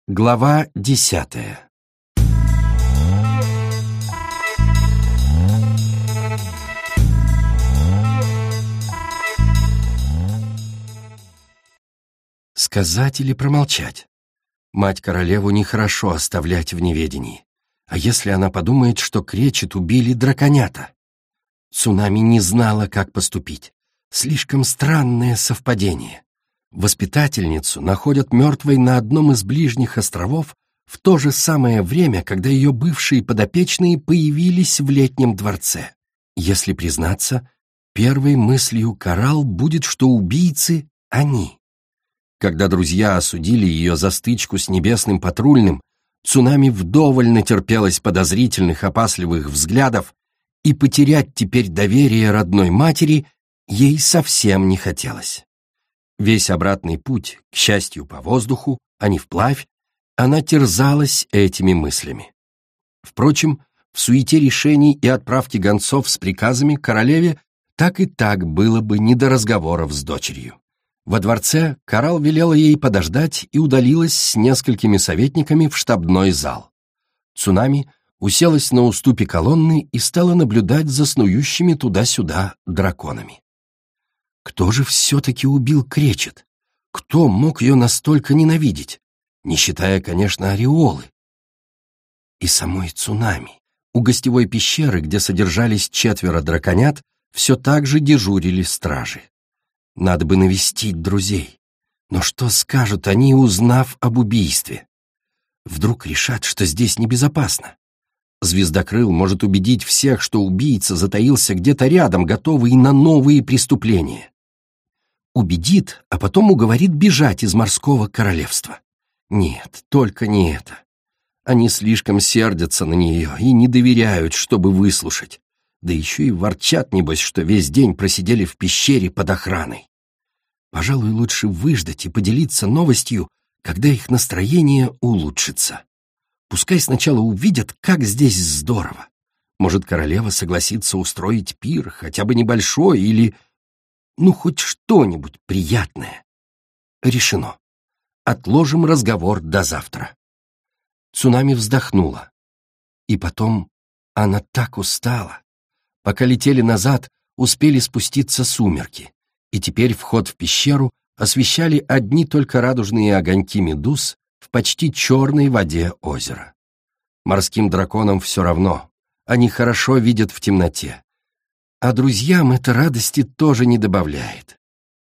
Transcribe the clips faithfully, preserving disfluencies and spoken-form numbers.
Глава десятая. Сказать или промолчать? Мать-королеву нехорошо оставлять в неведении. А если она подумает, что кречет убили драконята? Цунами не знала, как поступить. Слишком странное совпадение. Воспитательницу находят мертвой на одном из ближних островов в то же самое время, когда ее бывшие подопечные появились в летнем дворце. Если признаться, первой мыслью Коралл будет, что убийцы — они. Когда друзья осудили ее за стычку с небесным патрульным, Цунами вдоволь натерпелась подозрительных, опасливых взглядов, и потерять теперь доверие родной матери ей совсем не хотелось. Весь обратный путь, к счастью, по воздуху, а не вплавь, она терзалась этими мыслями. Впрочем, в суете решений и отправки гонцов с приказами королеве так и так было бы не до разговоров с дочерью. Во дворце Коралл велела ей подождать и удалилась с несколькими советниками в штабной зал. Цунами уселась на уступе колонны и стала наблюдать за снующими туда-сюда драконами. Кто же все-таки убил кречет? Кто мог ее настолько ненавидеть? Не считая, конечно, ореолы. И самой Цунами. У гостевой пещеры, где содержались четверо драконят, все так же дежурили стражи. Надо бы навестить друзей. Но что скажут они, узнав об убийстве? Вдруг решат, что здесь небезопасно. Звездокрыл может убедить всех, что убийца затаился где-то рядом, готовый на новые преступления. Убедит, а потом уговорит бежать из морского королевства. Нет, только не это. Они слишком сердятся на нее и не доверяют, чтобы выслушать. Да еще и ворчат, небось, что весь день просидели в пещере под охраной. Пожалуй, лучше выждать и поделиться новостью, когда их настроение улучшится. Пускай сначала увидят, как здесь здорово. Может, королева согласится устроить пир, хотя бы небольшой, или... ну, хоть что-нибудь приятное. Решено. Отложим разговор до завтра. Цунами вздохнула. И потом она так устала. Пока летели назад, успели спуститься сумерки, и теперь вход в пещеру освещали одни только радужные огоньки медуз в почти черной воде озера. Морским драконам все равно, они хорошо видят в темноте. А друзьям это радости тоже не добавляет.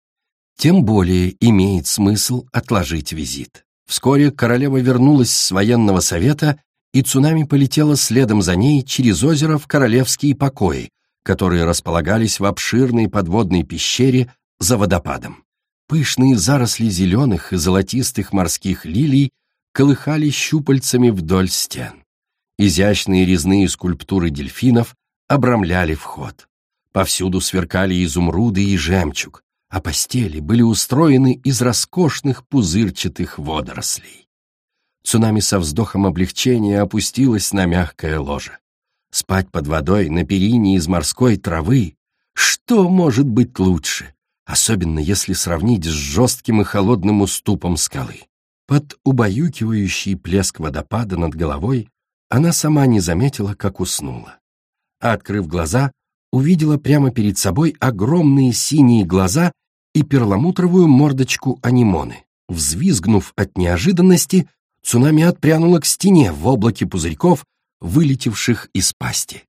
Тем более имеет смысл отложить визит. Вскоре королева вернулась с военного совета, и Цунами полетела следом за ней через озеро в королевские покои, которые располагались в обширной подводной пещере за водопадом. Пышные заросли зеленых и золотистых морских лилий колыхали щупальцами вдоль стен. Изящные резные скульптуры дельфинов обрамляли вход. Повсюду сверкали изумруды и жемчуг, а постели были устроены из роскошных пузырчатых водорослей. Цунами со вздохом облегчения опустилась на мягкое ложе. Спать под водой на перине из морской травы — что может быть лучше, особенно если сравнить с жестким и холодным уступом скалы. Под убаюкивающий плеск водопада над головой она сама не заметила, как уснула. А, открыв глаза, увидела прямо перед собой огромные синие глаза и перламутровую мордочку анимоны. Взвизгнув от неожиданности, Цунами отпрянула к стене в облаке пузырьков, вылетевших из пасти.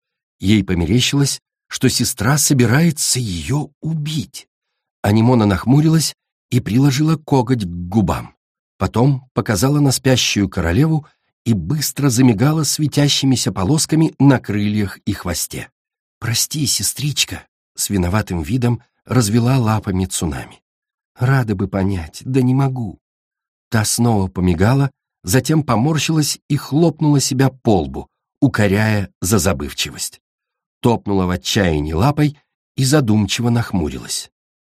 Ей померещилось, что сестра собирается ее убить. Анимона нахмурилась и приложила коготь к губам. Потом показала на спящую королеву и быстро замигала светящимися полосками на крыльях и хвосте. «Прости, сестричка», — с виноватым видом развела лапами Цунами. «Рада бы понять, да не могу». Та снова помигала, затем поморщилась и хлопнула себя по лбу, укоряя за забывчивость. Топнула в отчаянии лапой и задумчиво нахмурилась.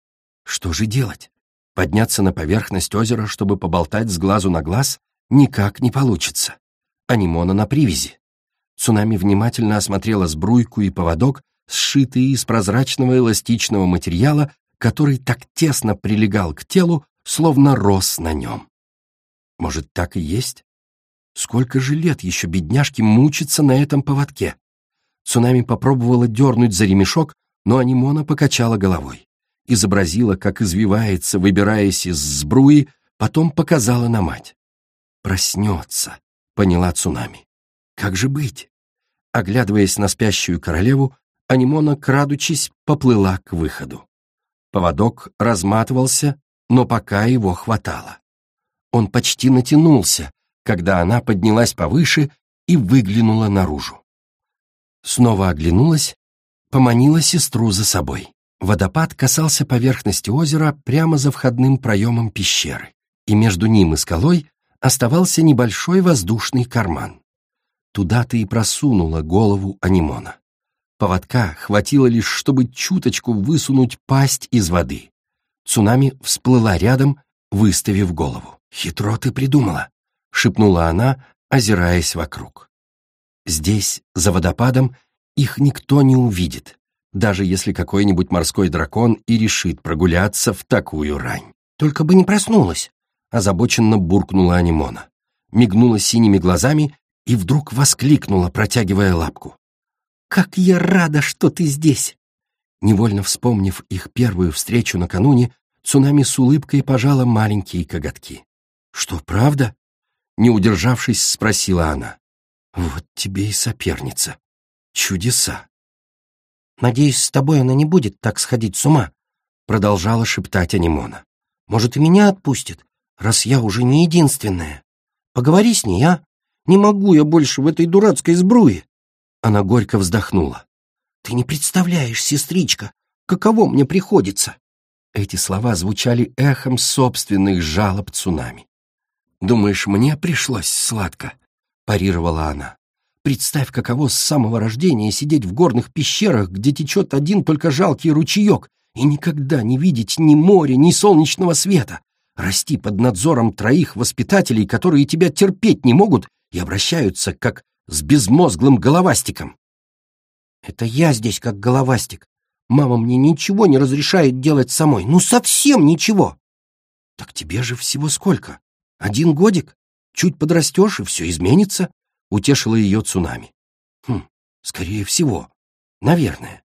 Что же делать? Подняться на поверхность озера, чтобы поболтать с глазу на глаз, никак не получится. Анимона на привязи. Цунами внимательно осмотрела сбруйку и поводок, сшитые из прозрачного эластичного материала, который так тесно прилегал к телу, словно рос на нем. Может, так и есть? Сколько же лет еще бедняжке мучиться на этом поводке? Цунами попробовала дернуть за ремешок, но Анимона покачала головой. Изобразила, как извивается, выбираясь из сбруи, потом показала на мать. «Проснется», — поняла Цунами. «Как же быть?» Оглядываясь на спящую королеву, Анимона, крадучись, поплыла к выходу. Поводок разматывался, но пока его хватало. Он почти натянулся, когда она поднялась повыше и выглянула наружу. Снова оглянулась, поманила сестру за собой. Водопад касался поверхности озера прямо за входным проемом пещеры, и между ним и скалой оставался небольшой воздушный карман. Туда-то и просунула голову Анимона. Поводка хватило лишь, чтобы чуточку высунуть пасть из воды. Цунами всплыла рядом, выставив голову. «Хитро ты придумала», — шепнула она, озираясь вокруг. Здесь, за водопадом, их никто не увидит, даже если какой-нибудь морской дракон и решит прогуляться в такую рань. «Только бы не проснулась», — озабоченно буркнула Анимона. Мигнула синими глазами и вдруг воскликнула, протягивая лапку. «Как я рада, что ты здесь!» Невольно вспомнив их первую встречу накануне, Цунами с улыбкой пожала маленькие коготки. «Что, правда?» — не удержавшись, спросила она. «Вот тебе и соперница. Чудеса!» «Надеюсь, с тобой она не будет так сходить с ума», — продолжала шептать Анимона. «Может, и меня отпустит, раз я уже не единственная. Поговори с ней, а? Не могу я больше в этой дурацкой сбруе». Она горько вздохнула. «Ты не представляешь, сестричка, каково мне приходится!» Эти слова звучали эхом собственных жалоб Цунами. «Думаешь, мне пришлось сладко?» — парировала она. «Представь, каково с самого рождения сидеть в горных пещерах, где течет один только жалкий ручеек, и никогда не видеть ни моря, ни солнечного света, расти под надзором троих воспитателей, которые тебя терпеть не могут и обращаются как с безмозглым головастиком». «Это я здесь как головастик. Мама мне ничего не разрешает делать самой. Ну, совсем ничего!» «Так тебе же всего сколько? Один годик? Чуть подрастешь, и все изменится», — утешила ее Цунами. «Хм, скорее всего. Наверное.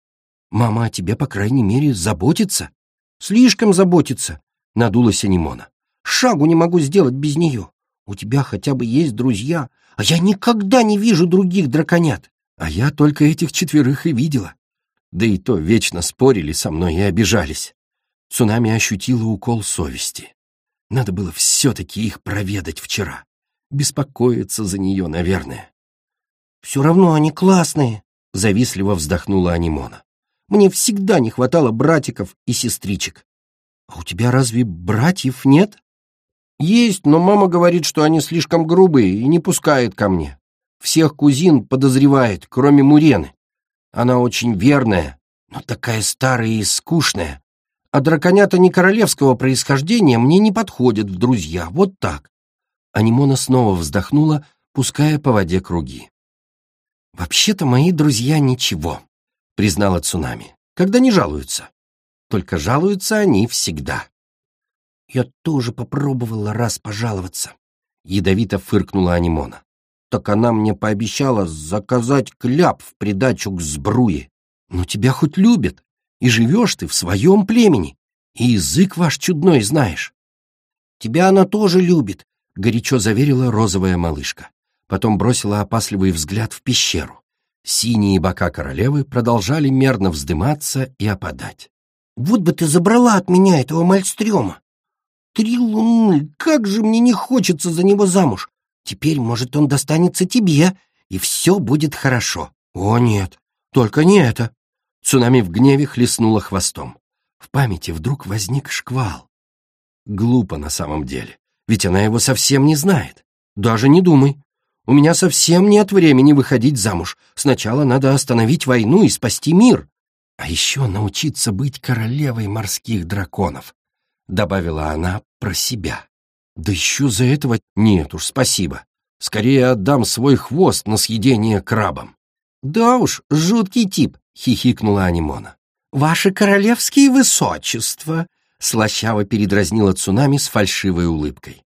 Мама о тебе, по крайней мере, заботится». «Слишком заботится», — надулась Анимона. «Шагу не могу сделать без нее. У тебя хотя бы есть друзья, а я никогда не вижу других драконят. А я только этих четверых и видела. Да и то вечно спорили со мной и обижались». Цунами ощутила укол совести. Надо было все-таки их проведать вчера. Беспокоиться за нее, наверное. «Все равно они классные», — завистливо вздохнула Анимона. «Мне всегда не хватало братиков и сестричек». «А у тебя разве братьев нет?» «Есть, но мама говорит, что они слишком грубые и не пускает ко мне. Всех кузин подозревает, кроме Мурены. Она очень верная, но такая старая и скучная. А драконята не королевского происхождения мне не подходят в друзья. Вот так». Анимона снова вздохнула, пуская по воде круги. «Вообще-то мои друзья ничего», — признала Цунами, «когда не жалуются. Только жалуются они всегда». «Я тоже попробовала раз пожаловаться», — ядовито фыркнула Анимона. «Так она мне пообещала заказать кляп в придачу к сбруе. Но тебя хоть любят, и живешь ты в своем племени, и язык ваш чудной знаешь». «Тебя она тоже любит», — горячо заверила розовая малышка. Потом бросила опасливый взгляд в пещеру. Синие бока королевы продолжали мерно вздыматься и опадать. «Вот бы ты забрала от меня этого мальстрёма! Три луны, как же мне не хочется за него замуж! Теперь, может, он достанется тебе, и все будет хорошо». «О, нет, только не это!» Цунами в гневе хлестнула хвостом. В памяти вдруг возник шквал. Глупо на самом деле, ведь она его совсем не знает. Даже не думай. У меня совсем нет времени выходить замуж. Сначала надо остановить войну и спасти мир. А еще научиться быть королевой морских драконов, добавила она про себя. Да еще за этого нет уж, спасибо. Скорее отдам свой хвост на съедение крабам. Да уж, жуткий тип, хихикнула Анимона. Ваше королевские высочества, слащаво передразнила Цунами с фальшивой улыбкой.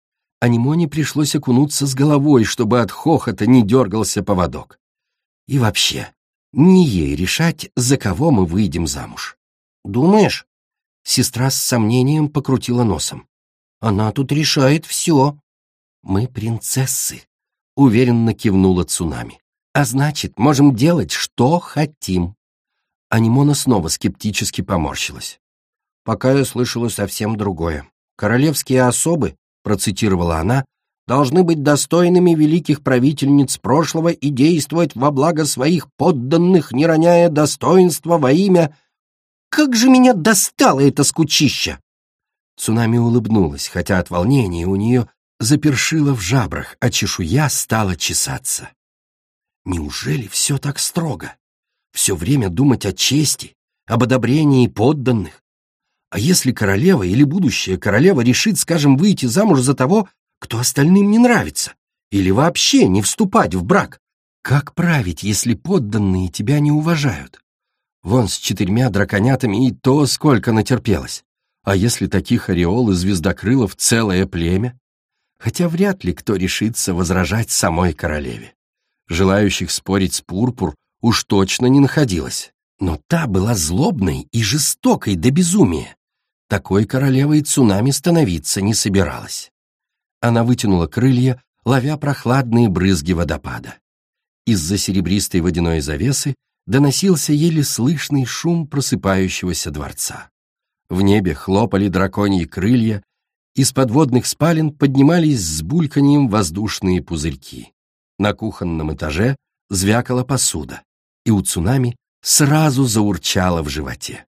Анимоне пришлось окунуться с головой, чтобы от хохота не дергался поводок. И вообще, не ей решать, за кого мы выйдем замуж. «Думаешь?» Сестра с сомнением покрутила носом. «Она тут решает все». «Мы принцессы», — уверенно кивнула Цунами. «А значит, можем делать, что хотим». Анимона снова скептически поморщилась. «Пока я слышала совсем другое. Королевские особы, — процитировала она, — должны быть достойными великих правительниц прошлого и действовать во благо своих подданных, не роняя достоинства во имя... Как же меня достало это скучище!» Цунами улыбнулась, хотя от волнения у нее запершило в жабрах, а чешуя стала чесаться. Неужели все так строго? Все время думать о чести, об одобрении подданных? А если королева или будущая королева решит, скажем, выйти замуж за того, кто остальным не нравится, или вообще не вступать в брак? Как править, если подданные тебя не уважают? Вон с четырьмя драконятами и то сколько натерпелось. А если таких ореол и звездокрылов целое племя? Хотя вряд ли кто решится возражать самой королеве. Желающих спорить с Пурпур уж точно не находилось. Но та была злобной и жестокой до безумия. Такой королевой Цунами становиться не собиралась. Она вытянула крылья, ловя прохладные брызги водопада. Из-за серебристой водяной завесы доносился еле слышный шум просыпающегося дворца. В небе хлопали драконьи крылья, из подводных спален поднимались с бульканьем воздушные пузырьки. На кухонном этаже звякала посуда, и у Цунами сразу заурчало в животе.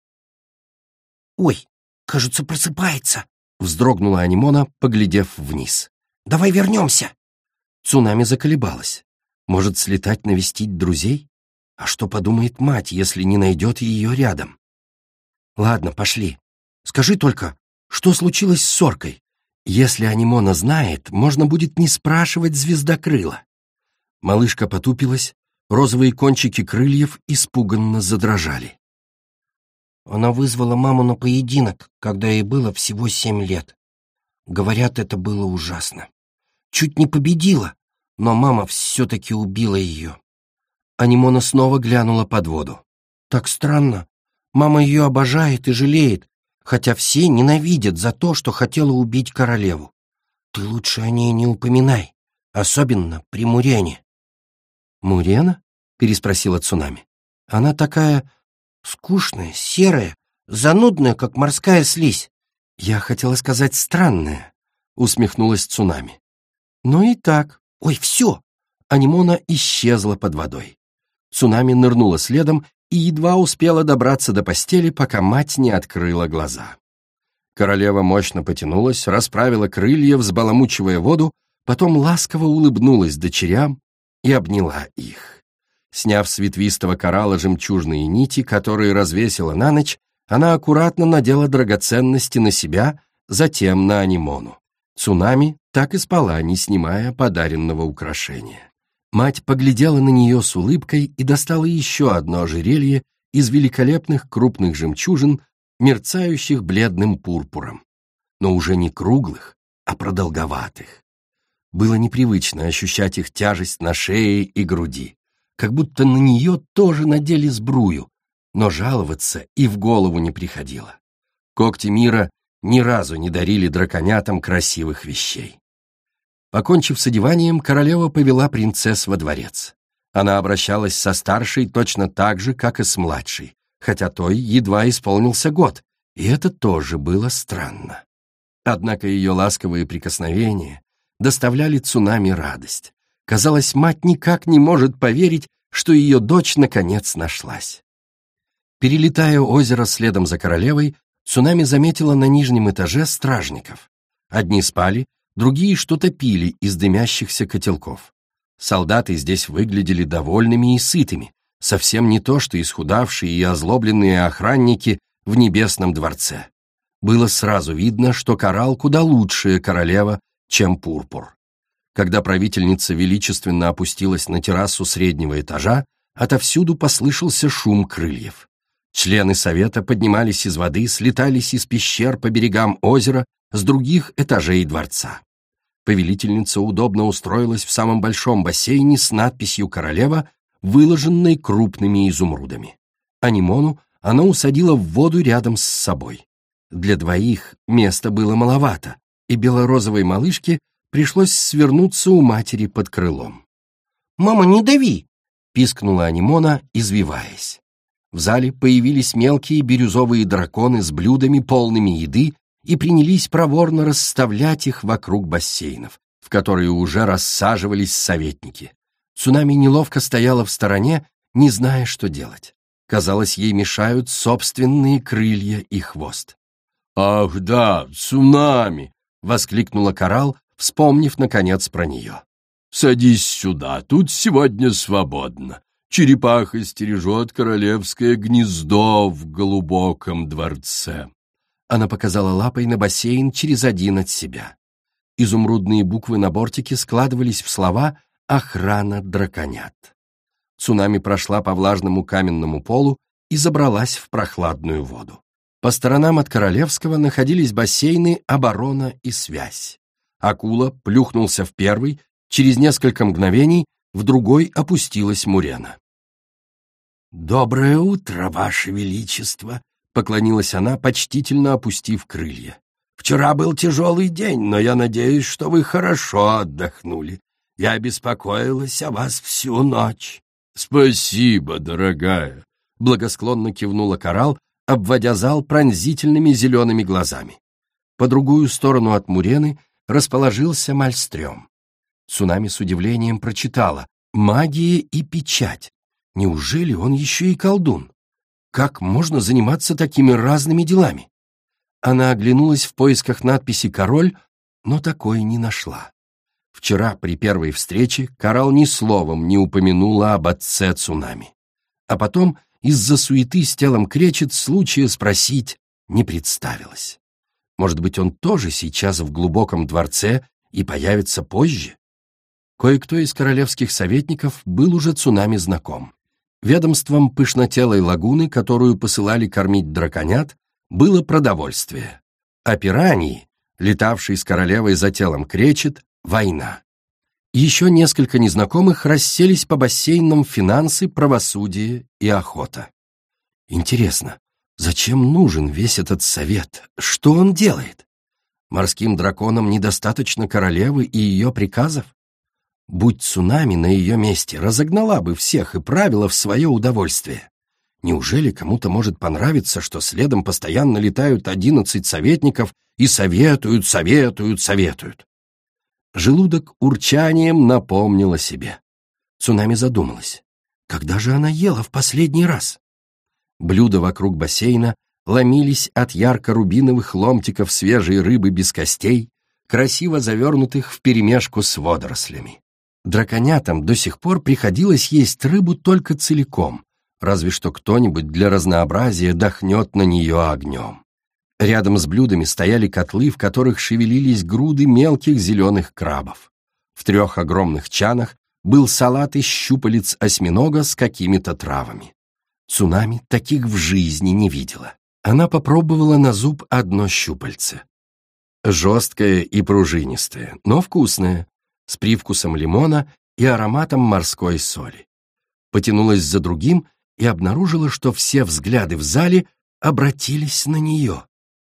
«Ой, кажется, просыпается!» — вздрогнула Анимона, поглядев вниз. «Давай вернемся!» Цунами заколебалась. Может, слетать навестить друзей? А что подумает мать, если не найдет ее рядом? Ладно, пошли. Скажи только, что случилось с Соркой? Если Анимона знает, можно будет не спрашивать звездокрыла. Малышка потупилась, розовые кончики крыльев испуганно задрожали. Она вызвала маму на поединок, когда ей было всего семь лет. Говорят, это было ужасно. Чуть не победила, но мама все-таки убила ее. Анимона снова глянула под воду. Так странно. Мама ее обожает и жалеет, хотя все ненавидят за то, что хотела убить королеву. Ты лучше о ней не упоминай, особенно при Мурене. «Мурена?» — переспросила Цунами. «Она такая скучная, серая, занудная, как морская слизь». «Я хотела сказать странная», — усмехнулась Цунами. «Ну и так. Ой, все!» Анимона исчезла под водой. Цунами нырнула следом и едва успела добраться до постели, пока мать не открыла глаза. Королева мощно потянулась, расправила крылья, взбаламучивая воду, потом ласково улыбнулась дочерям и обняла их. Сняв с ветвистого коралла жемчужные нити, которые развесила на ночь, она аккуратно надела драгоценности на себя, затем на Анимону. Цунами так и спала, не снимая подаренного украшения. Мать поглядела на нее с улыбкой и достала еще одно ожерелье из великолепных крупных жемчужин, мерцающих бледным пурпуром, но уже не круглых, а продолговатых. Было непривычно ощущать их тяжесть на шее и груди, как будто на нее тоже надели сбрую, но жаловаться и в голову не приходило. Когти мира ни разу не дарили драконятам красивых вещей. Покончив с одеванием, королева повела принцесс во дворец. Она обращалась со старшей точно так же, как и с младшей, хотя той едва исполнился год, и это тоже было странно. Однако ее ласковые прикосновения доставляли Цунами радость. Казалось, мать никак не может поверить, что ее дочь наконец нашлась. Перелетая озеро следом за королевой, Цунами заметила на нижнем этаже стражников. Одни спали, другие что-то пили из дымящихся котелков. Солдаты здесь выглядели довольными и сытыми, совсем не то, что исхудавшие и озлобленные охранники в небесном дворце. Было сразу видно, что Коралл куда лучшая королева, чем Пурпур. Когда правительница величественно опустилась на террасу среднего этажа, отовсюду послышался шум крыльев. Члены совета поднимались из воды, слетались из пещер по берегам озера с других этажей дворца. Повелительница удобно устроилась в самом большом бассейне с надписью «Королева», выложенной крупными изумрудами. Анимону она усадила в воду рядом с собой. Для двоих места было маловато, и белорозовой малышке пришлось свернуться у матери под крылом. «Мама, не дави!» — пискнула Анимона, извиваясь. В зале появились мелкие бирюзовые драконы с блюдами, полными еды, и принялись проворно расставлять их вокруг бассейнов, в которые уже рассаживались советники. Цунами неловко стояла в стороне, не зная, что делать. Казалось, ей мешают собственные крылья и хвост. «Ах да, Цунами!» — воскликнула Коралл, вспомнив, наконец, про нее. «Садись сюда, тут сегодня свободно. Черепаха стережет королевское гнездо в глубоком дворце». Она показала лапой на бассейн через один от себя. Изумрудные буквы на бортике складывались в слова «Охрана драконят». Цунами прошла по влажному каменному полу и забралась в прохладную воду. По сторонам от Королевского находились бассейны «Оборона» и «Связь». Акула плюхнулся в первый, через несколько мгновений в другой опустилась Мурена. «Доброе утро, Ваше Величество!» — поклонилась она, почтительно опустив крылья. «Вчера был тяжелый день, но я надеюсь, что вы хорошо отдохнули. Я беспокоилась о вас всю ночь». «Спасибо, дорогая!» — благосклонно кивнула Коралл, обводя зал пронзительными зелеными глазами. По другую сторону от Мурены расположился Мальстрём. Цунами с удивлением прочитала «Магия и печать». Неужели он еще и колдун? Как можно заниматься такими разными делами? Она оглянулась в поисках надписи «Король», но такой не нашла. Вчера при первой встрече Коралл ни словом не упомянула об отце Цунами. А потом из-за суеты с телом Кречет случая спросить не представилось. Может быть, он тоже сейчас в глубоком дворце и появится позже? Кое-кто из королевских советников был уже Цунами знаком. Ведомством пышнотелой лагуны, которую посылали кормить драконят, было продовольствие, а пираньи, летавшие с королевой за телом Кречет, война. Еще несколько незнакомых расселись по бассейнам финансы, правосудие и охота. Интересно, зачем нужен весь этот совет? Что он делает? Морским драконам недостаточно королевы и ее приказов? Будь Цунами на ее месте, разогнала бы всех и правила в свое удовольствие. Неужели кому-то может понравиться, что следом постоянно летают одиннадцать советников и советуют, советуют, советуют? Желудок урчанием напомнил о себе. Цунами задумалась. Когда же она ела в последний раз? Блюда вокруг бассейна ломились от ярко-рубиновых ломтиков свежей рыбы без костей, красиво завернутых вперемешку с водорослями. Драконятам до сих пор приходилось есть рыбу только целиком, разве что кто-нибудь для разнообразия дохнет на нее огнем. Рядом с блюдами стояли котлы, в которых шевелились груды мелких зеленых крабов. В трех огромных чанах был салат из щупалец осьминога с какими-то травами. Цунами таких в жизни не видела. Она попробовала на зуб одно щупальце. Жесткое и пружинистое, но вкусное, с привкусом лимона и ароматом морской соли. Потянулась за другим и обнаружила, что все взгляды в зале обратились на нее.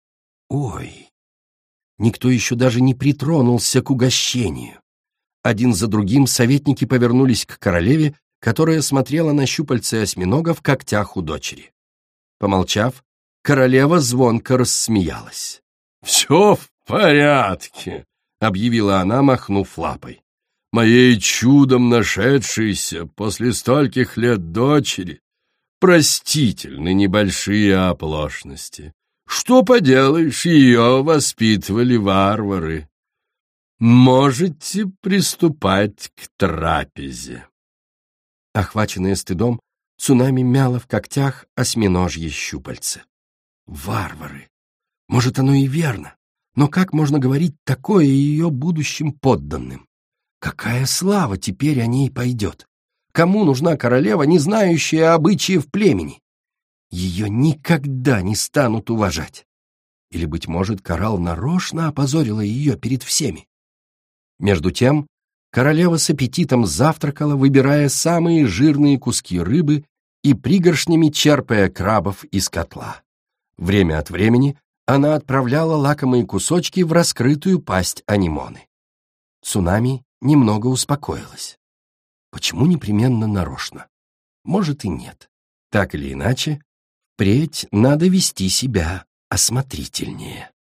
Ой! Никто еще даже не притронулся к угощению. Один за другим советники повернулись к королеве, которая смотрела на щупальце осьминога в когтях у дочери. Помолчав, королева звонко рассмеялась. «Все в порядке», — объявила она, махнув лапой. «Моей чудом нашедшейся после стольких лет дочери простительны небольшие оплошности. Что поделаешь, ее воспитывали варвары. Можете приступать к трапезе». Охваченная стыдом, Цунами мяла в когтях осьминожье щупальце. Варвары! Может, оно и верно, но как можно говорить такое ее будущим подданным? Какая слава теперь о ней пойдет? Кому нужна королева, не знающая обычаев племени? Ее никогда не станут уважать. Или, быть может, Коралл нарочно опозорила ее перед всеми? Между тем, королева с аппетитом завтракала, выбирая самые жирные куски рыбы и пригоршнями черпая крабов из котла. Время от времени она отправляла лакомые кусочки в раскрытую пасть анимоны. Цунами немного успокоилась. Почему непременно нарочно? Может и нет. Так или иначе, впредь надо вести себя осмотрительнее.